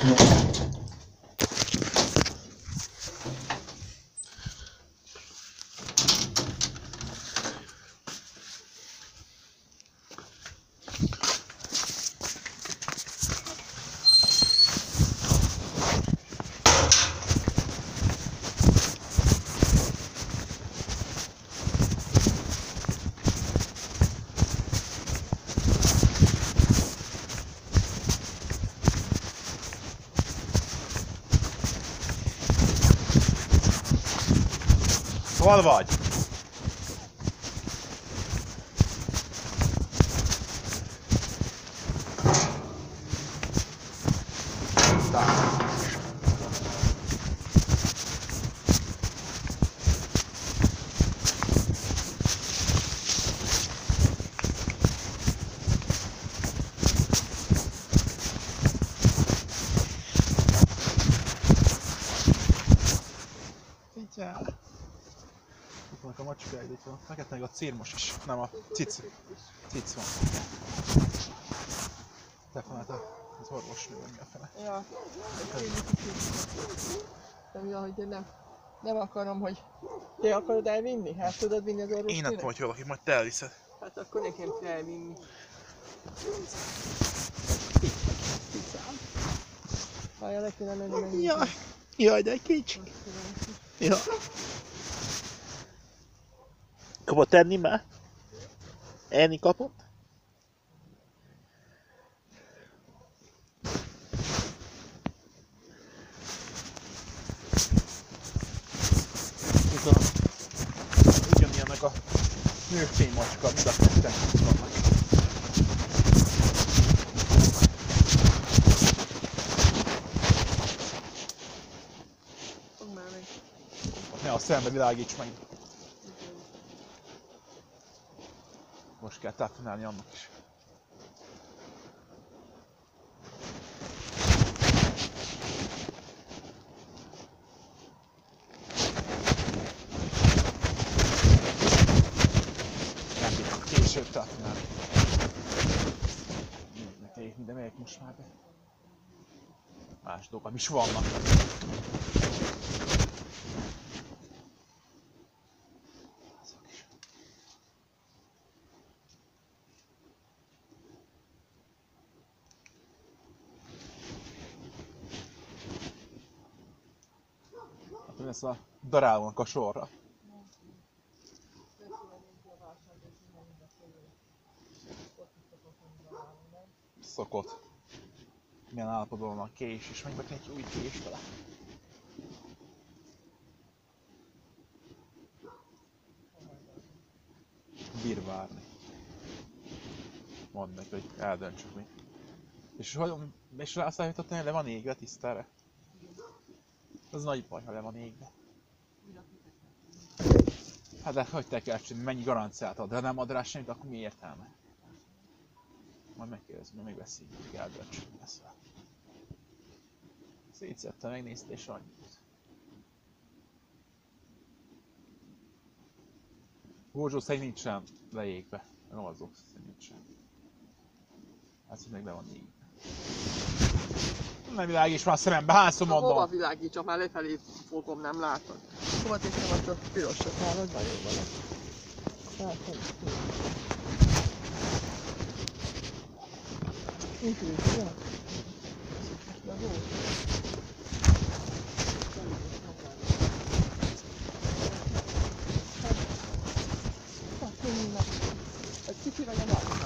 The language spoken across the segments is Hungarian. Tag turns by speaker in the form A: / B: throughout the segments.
A: Hol vagy? Figyelj! Itt vannak a macskáid, itt van. Neked meg a círmos is, nem a cic. Cic van. Telefonálta az orvosnő, vagy mi a fele.
B: Ja, hogy én nem akarom, hogy... Te akarod elvinni? Hát tudod vinni az orvosnőnek?
A: Én nem tudom, hogy hol lakik, majd te elviszed.
B: Hát akkor nekem kell elvinni. Picám. Várja, le kéne menni megnézni.
A: Jaj, jaj, de kicsi. Ja. Kapott enni már? Enni kapott? Ugyanilyenek a nősténymacska, mind a ketten vannak.
B: Fogd már meg.
A: Ne a szembe világíts meg. Most kell telefonálni annak is. Nem bírok később telefonálni. De melyek most már be? Más dolgom is vannak. Mi lesz a darálónak a sorra? Szokott. Milyen állapotban van a kés, és megint egy új kés vele. Bír várni. Mondd neki, hogy eldöntsük mi. És rászállítottam, hogy le van égve tisztára. Az nagy baj, ha le van égve. Hát de hogy te kell csinálni, mennyi garanciát ad, de ha nem ad rá semmit, akkor mi értelme? Majd megkérdezzük, hogy megbeszéljük, hogy eldöntsük, mi lesz vele. Szétszette, megnézte és annyit. Gózsó szerint nincsen leégve, nem azok szerint nincsen. Hát meg le van égve. Nem világíts már szemembe, hányszor mondom?
B: Hova világítsak? Már lefelé fogom, nem látod. Hova teszem azt a pirosat? Már az nagyon van. Látom. Nincs úgy, ugye? De jó. Hát, minden. Egy kicsi vagy a másik.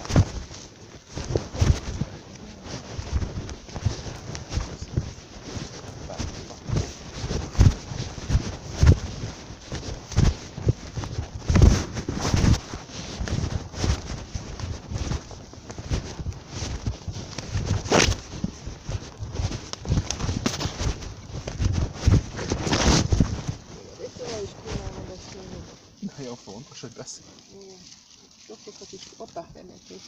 A: Nagyon fontos, hogy beszél.
B: Sokokat is apák ennek is.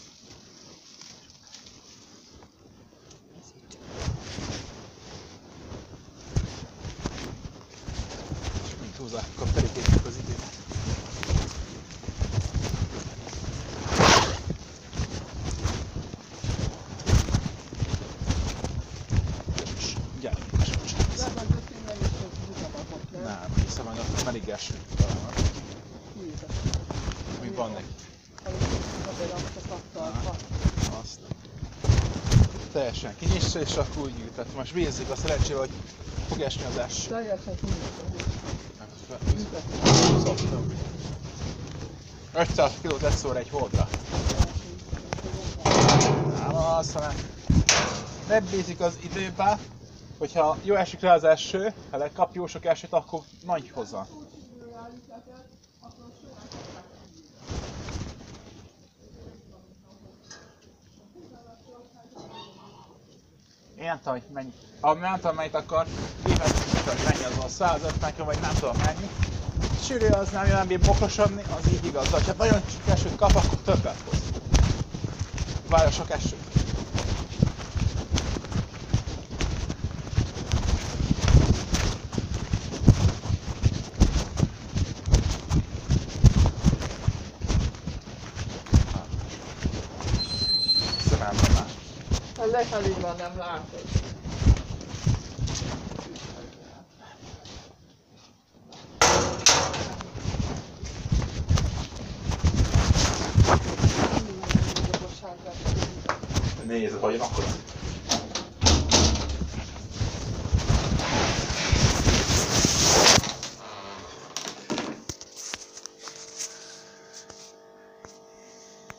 A: És mint hozzá, akkor terítésük az időt. emlékszem, hogy ott elég eső talán. Mi van neki? Azt. Teljesen kinyissa és akkor úgy ült. Tehát most bízik a szerencsével, hogy fog esni az eső.
B: Teljesen kinyissa.
A: 500 kilót egy szóra egy holdra. Nem az, hanem nem bízik az időben, hogyha jó esik rá az eső, ha lekap jó sok esőt, akkor nagy hozzá. Én nem tudom, hogy mennyi. Nem tudom, mennyit akar, évet, hogy mennyi az a 150 km, vagy nem tudom mennyi. Sűrű az nem bír bokrosodni, az így igaz. Ha nagyon sok esőt kap, akkor többet hoz. Várja sok esőt. Szemeltem már.
B: A lefelé van, nem látod.
A: Nézd, hogy akkor